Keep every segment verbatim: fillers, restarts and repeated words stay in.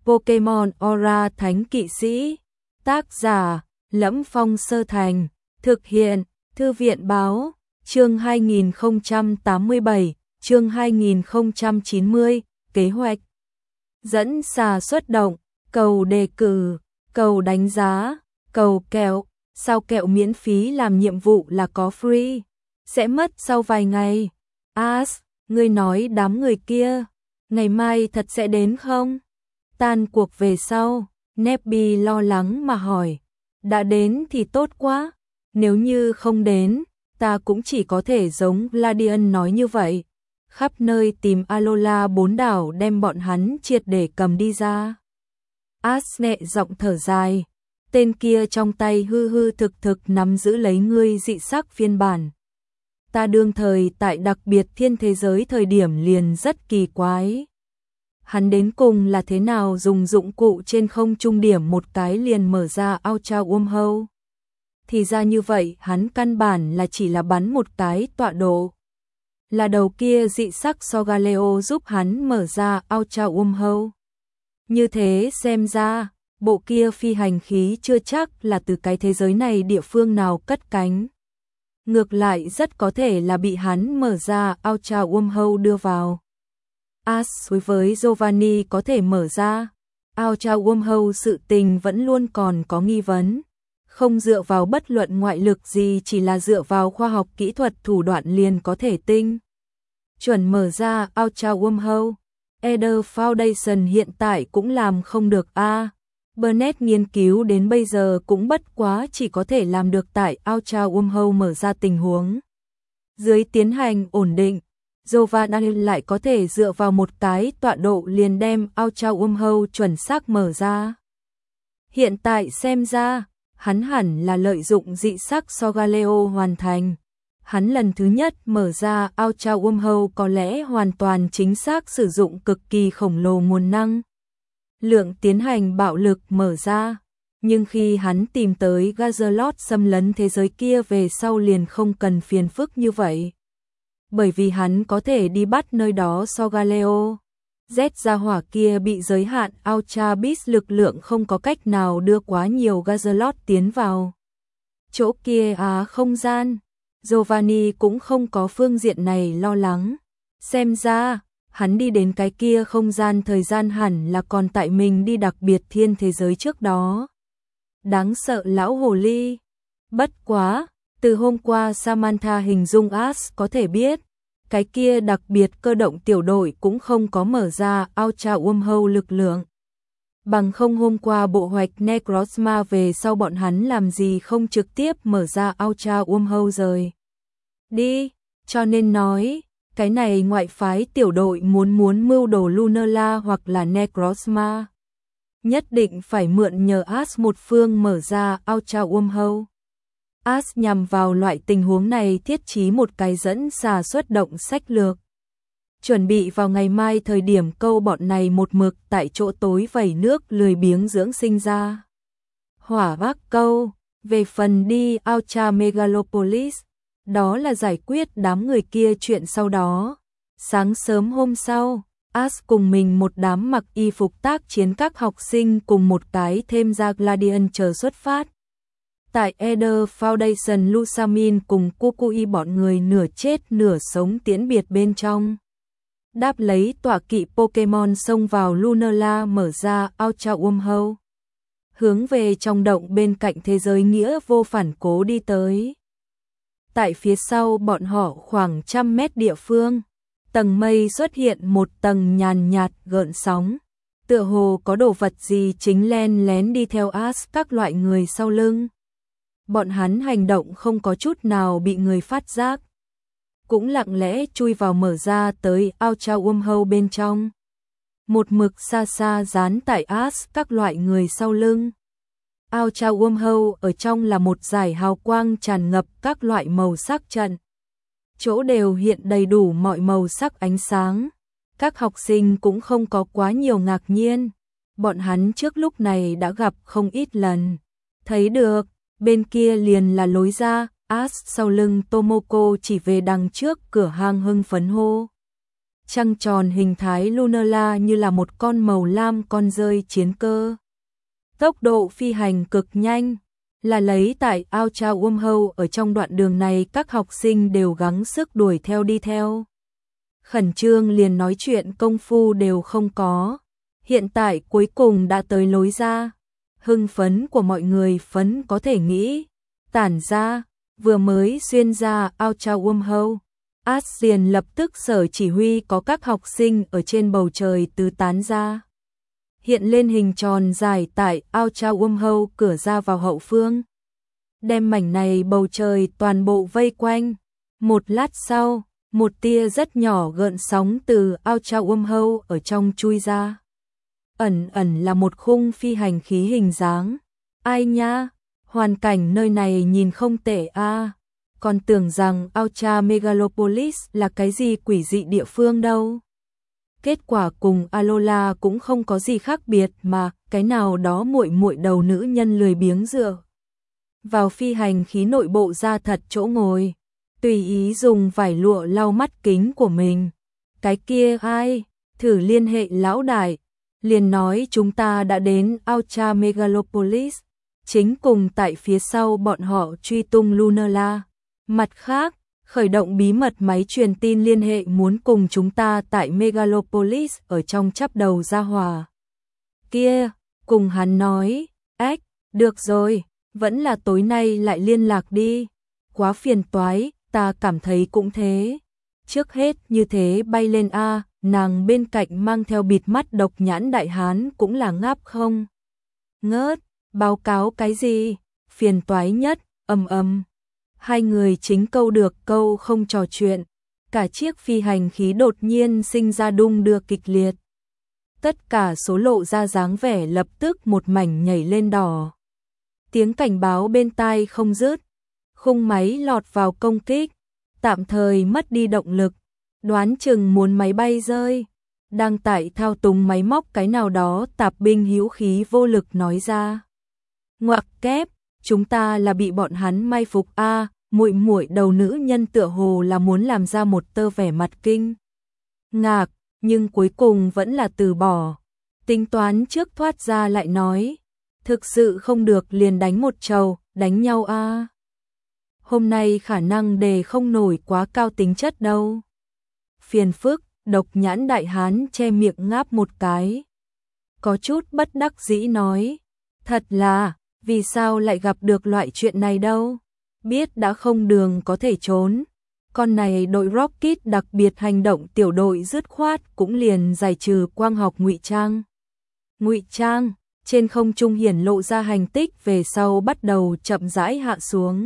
Pokemon Aura Thánh Kỵ Sĩ. Tác giả: Lẫm Phong Sơ Thành. Thực hiện: Thư viện báo. Chương hai nghìn không trăm tám mươi bảy, chương hai nghìn không trăm chín mươi, kế hoạch. Dẫn xà xuất động, cầu đề cử, cầu đánh giá, cầu kẹo. Sao kẹo miễn phí làm nhiệm vụ là có free, sẽ mất sau vài ngày. As, ngươi nói đám người kia, ngày mai thật sẽ đến không? Tan cuộc về sau, Nebby lo lắng mà hỏi. Đã đến thì tốt quá, nếu như không đến, ta cũng chỉ có thể giống Gladian nói như vậy. Khắp nơi tìm Alola bốn đảo đem bọn hắn triệt để cầm đi ra. As nhẹ giọng thở dài. Tên kia trong tay hư hư thực thực nắm giữ lấy ngươi dị sắc phiên bản. Ta đương thời tại đặc biệt thiên thế giới thời điểm liền rất kỳ quái. Hắn đến cùng là thế nào dùng dụng cụ trên không trung điểm một cái liền mở ra Ultra Wormhole. Thì ra như vậy hắn căn bản là chỉ là bắn một cái tọa độ. Là đầu kia dị sắc Solgaleo giúp hắn mở ra Ultra Wormhole. Như thế xem ra, bộ kia phi hành khí chưa chắc là từ cái thế giới này địa phương nào cất cánh. Ngược lại rất có thể là bị hắn mở ra Ultra Wormhole đưa vào. As đối với Giovanni có thể mở ra Ultra Wormhole sự tình vẫn luôn còn có nghi vấn. Không dựa vào bất luận ngoại lực gì, chỉ là dựa vào khoa học kỹ thuật thủ đoạn liền có thể tinh chuẩn mở ra Ultra Wormhole. Eder Foundation hiện tại cũng làm không được a. À, Burnett nghiên cứu đến bây giờ cũng bất quá chỉ có thể làm được tại Ultra Wormhole mở ra tình huống dưới tiến hành ổn định. Giovanni lại có thể dựa vào một cái tọa độ liền đem Ultra Wormhole chuẩn xác mở ra. Hiện tại xem ra, hắn hẳn là lợi dụng dị sắc Solgaleo hoàn thành. Hắn lần thứ nhất mở ra Ultra Wormhole có lẽ hoàn toàn chính xác sử dụng cực kỳ khổng lồ nguồn năng lượng tiến hành bạo lực mở ra. Nhưng khi hắn tìm tới Gazalot xâm lấn thế giới kia về sau liền không cần phiền phức như vậy. Bởi vì hắn có thể đi bắt nơi đó Solgaleo. Z gia hỏa kia bị giới hạn Ultra Beast lực lượng không có cách nào đưa quá nhiều Gazalot tiến vào chỗ kia á không gian. Giovanni cũng không có phương diện này lo lắng. Xem ra, hắn đi đến cái kia không gian thời gian hẳn là còn tại mình đi đặc biệt thiên thế giới trước đó. Đáng sợ lão hồ ly. Bất quá, từ hôm qua Samantha hình dung As có thể biết, cái kia đặc biệt cơ động tiểu đội cũng không có mở ra Ultra Wormhole lực lượng. Bằng không hôm qua bộ hoạch Necrozma về sau bọn hắn làm gì không trực tiếp mở ra Ultra Wormhole rồi. Đi, cho nên nói, cái này ngoại phái tiểu đội muốn muốn mưu đồ Lunala hoặc là Necrozma. Nhất định phải mượn nhờ As một phương mở ra Ultra Wormhole. As nhằm vào loại tình huống này thiết trí một cái dẫn xà xuất động sách lược. Chuẩn bị vào ngày mai thời điểm câu bọn này một mực tại chỗ tối vẩy nước lười biếng dưỡng sinh ra. Hỏa vác câu, về phần đi Ultra Megalopolis, đó là giải quyết đám người kia chuyện sau đó. Sáng sớm hôm sau, As cùng mình một đám mặc y phục tác chiến các học sinh cùng một cái thêm ra Gladian chờ xuất phát. Tại Eder Foundation Lusamin cùng Kukui bọn người nửa chết nửa sống tiễn biệt bên trong. Đáp lấy tọa kỵ Pokemon xông vào Lunala mở ra Ultra Wormhole. Hướng về trong động bên cạnh thế giới nghĩa vô phản cố đi tới. Tại phía sau bọn họ khoảng trăm mét địa phương, tầng mây xuất hiện một tầng nhàn nhạt gợn sóng. Tựa hồ có đồ vật gì chính len lén đi theo As các loại người sau lưng. Bọn hắn hành động không có chút nào bị người phát giác. Cũng lặng lẽ chui vào mở ra tới Ultra Wormhole bên trong. Một mực xa xa dán tại As các loại người sau lưng. Ultra Wormhole ở trong là một dải hào quang tràn ngập các loại màu sắc trận. Chỗ đều hiện đầy đủ mọi màu sắc ánh sáng. Các học sinh cũng không có quá nhiều ngạc nhiên. Bọn hắn trước lúc này đã gặp không ít lần. Thấy được, bên kia liền là lối ra. As sau lưng Tomoko chỉ về đằng trước cửa hang hưng phấn hô. trăng tròn hình thái Lunala như là một con màu lam con rơi chiến cơ. Tốc độ phi hành cực nhanh, là lấy tại Ultra Wormhole. Ở trong đoạn đường này các học sinh đều gắng sức đuổi theo đi theo. Khẩn trương liền nói chuyện công phu đều không có. Hiện tại cuối cùng đã tới lối ra. Hưng phấn của mọi người phấn có thể nghĩ. Tản ra, vừa mới xuyên ra Ultra Wormhole. Asian lập tức sở chỉ huy có các học sinh ở trên bầu trời tứ tán ra. Hiện lên hình tròn dài tại Ultra Wormhole cửa ra vào hậu phương. Đem mảnh này bầu trời toàn bộ vây quanh. Một lát sau, một tia rất nhỏ gợn sóng từ Ultra Wormhole ở trong chui ra. Ẩn ẩn là một khung phi hành khí hình dáng. Ai nha, hoàn cảnh nơi này nhìn không tệ a. À. Còn tưởng rằng Ultra Megalopolis là cái gì quỷ dị địa phương đâu. Kết quả cùng Alola cũng không có gì khác biệt mà, cái nào đó muội muội đầu nữ nhân lười biếng dựa vào phi hành khí nội bộ ra thật chỗ ngồi, tùy ý dùng vải lụa lau mắt kính của mình. Cái kia ai, thử liên hệ lão đại, liền nói chúng ta đã đến Ultra Megalopolis, chính cùng tại phía sau bọn họ truy tung Lunala. Mặt khác, khởi động bí mật máy truyền tin liên hệ muốn cùng chúng ta tại Megalopolis ở trong chắp đầu ra hòa. Kia, cùng hắn nói, ếch, được rồi, vẫn là tối nay lại liên lạc đi. Quá phiền toái, ta cảm thấy cũng thế. Trước hết như thế bay lên a, nàng bên cạnh mang theo bịt mắt độc nhãn đại hán cũng là ngáp không ngớt, báo cáo cái gì, phiền toái nhất, ầm ầm. Hai người chính câu được câu không trò chuyện, cả chiếc phi hành khí đột nhiên sinh ra đung đưa kịch liệt. Tất cả số lộ ra dáng vẻ lập tức một mảnh nhảy lên đỏ. Tiếng cảnh báo bên tai không dứt, khung máy lọt vào công kích, tạm thời mất đi động lực, đoán chừng muốn máy bay rơi. Đang tại thao túng máy móc cái nào đó tạp binh hữu khí vô lực nói ra. Ngoặc kép, chúng ta là bị bọn hắn mai phục a. À, muội muội đầu nữ nhân tựa hồ là muốn làm ra một tơ vẻ mặt kinh ngạc, nhưng cuối cùng vẫn là từ bỏ. Tính toán trước thoát ra lại nói, thực sự không được liền đánh một trầu, đánh nhau a. À. Hôm nay khả năng đề không nổi quá cao tính chất đâu. Phiền phức, độc nhãn đại hán che miệng ngáp một cái. Có chút bất đắc dĩ nói, thật là, vì sao lại gặp được loại chuyện này đâu. Biết đã không đường có thể trốn. Con này đội Rocket đặc biệt hành động tiểu đội dứt khoát cũng liền giải trừ quang học ngụy trang. Ngụy trang, trên không trung hiển lộ ra hành tích về sau bắt đầu chậm rãi hạ xuống.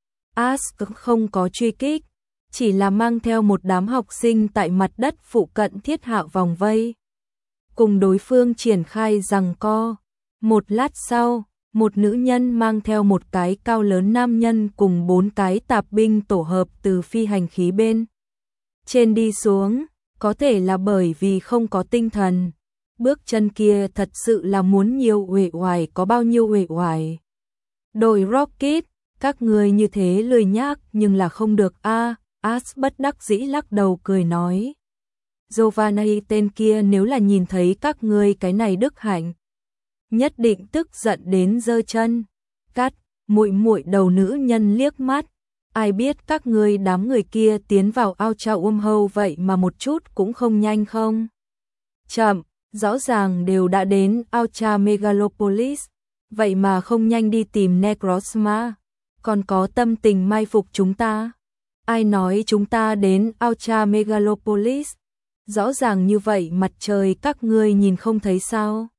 Ask không có truy kích, chỉ là mang theo một đám học sinh tại mặt đất phụ cận thiết hạ vòng vây. Cùng đối phương triển khai giằng co. Một lát sau, một nữ nhân mang theo một cái cao lớn nam nhân cùng bốn cái tạp binh tổ hợp từ phi hành khí bên trên đi xuống, có thể là bởi vì không có tinh thần. Bước chân kia thật sự là muốn nhiều uể oải có bao nhiêu uể oải. Đội Rocket, các người như thế lười nhác nhưng là không được a. As bất đắc dĩ lắc đầu cười nói. Giovanni tên kia nếu là nhìn thấy các ngươi cái này đức hạnh, nhất định tức giận đến giơ chân. Cắt, muội muội đầu nữ nhân liếc mắt. Ai biết các ngươi đám người kia tiến vào Ultra Wormhole vậy mà một chút cũng không nhanh không? Chậm, rõ ràng đều đã đến Ultra Megalopolis, vậy mà không nhanh đi tìm Necrozma, còn có tâm tình mai phục chúng ta. Ai nói chúng ta đến Ultra Megalopolis? Rõ ràng như vậy mặt trời các ngươi nhìn không thấy sao?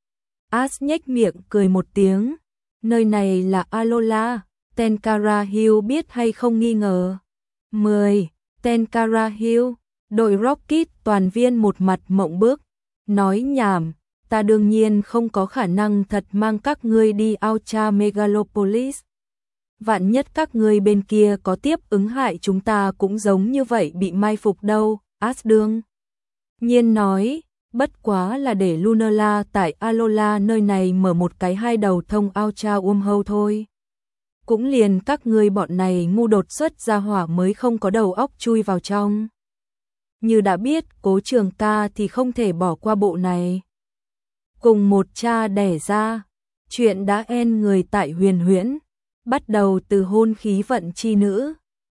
As nhếch miệng cười một tiếng. Nơi này là Alola, Tenkara Hill biết hay không nghi ngờ. mười. Tenkara Hill, đội Rocket toàn viên một mặt mộng bức. Nói nhảm, ta đương nhiên không có khả năng thật mang các ngươi đi Ultra Megalopolis. Vạn nhất các ngươi bên kia có tiếp ứng hại chúng ta cũng giống như vậy bị mai phục đâu. As đương nhiên nói, bất quá là để Lunala tại Alola nơi này mở một cái hai đầu thông Ultra Wormhole thôi. Cũng liền các ngươi bọn này ngu đột xuất ra hỏa mới không có đầu óc chui vào trong. như đã biết Cố Trường Ca thì không thể bỏ qua bộ này. Cùng một cha đẻ ra, chuyện đã en người tại Huyền Huyễn, bắt đầu từ hôn khí vận chi nữ,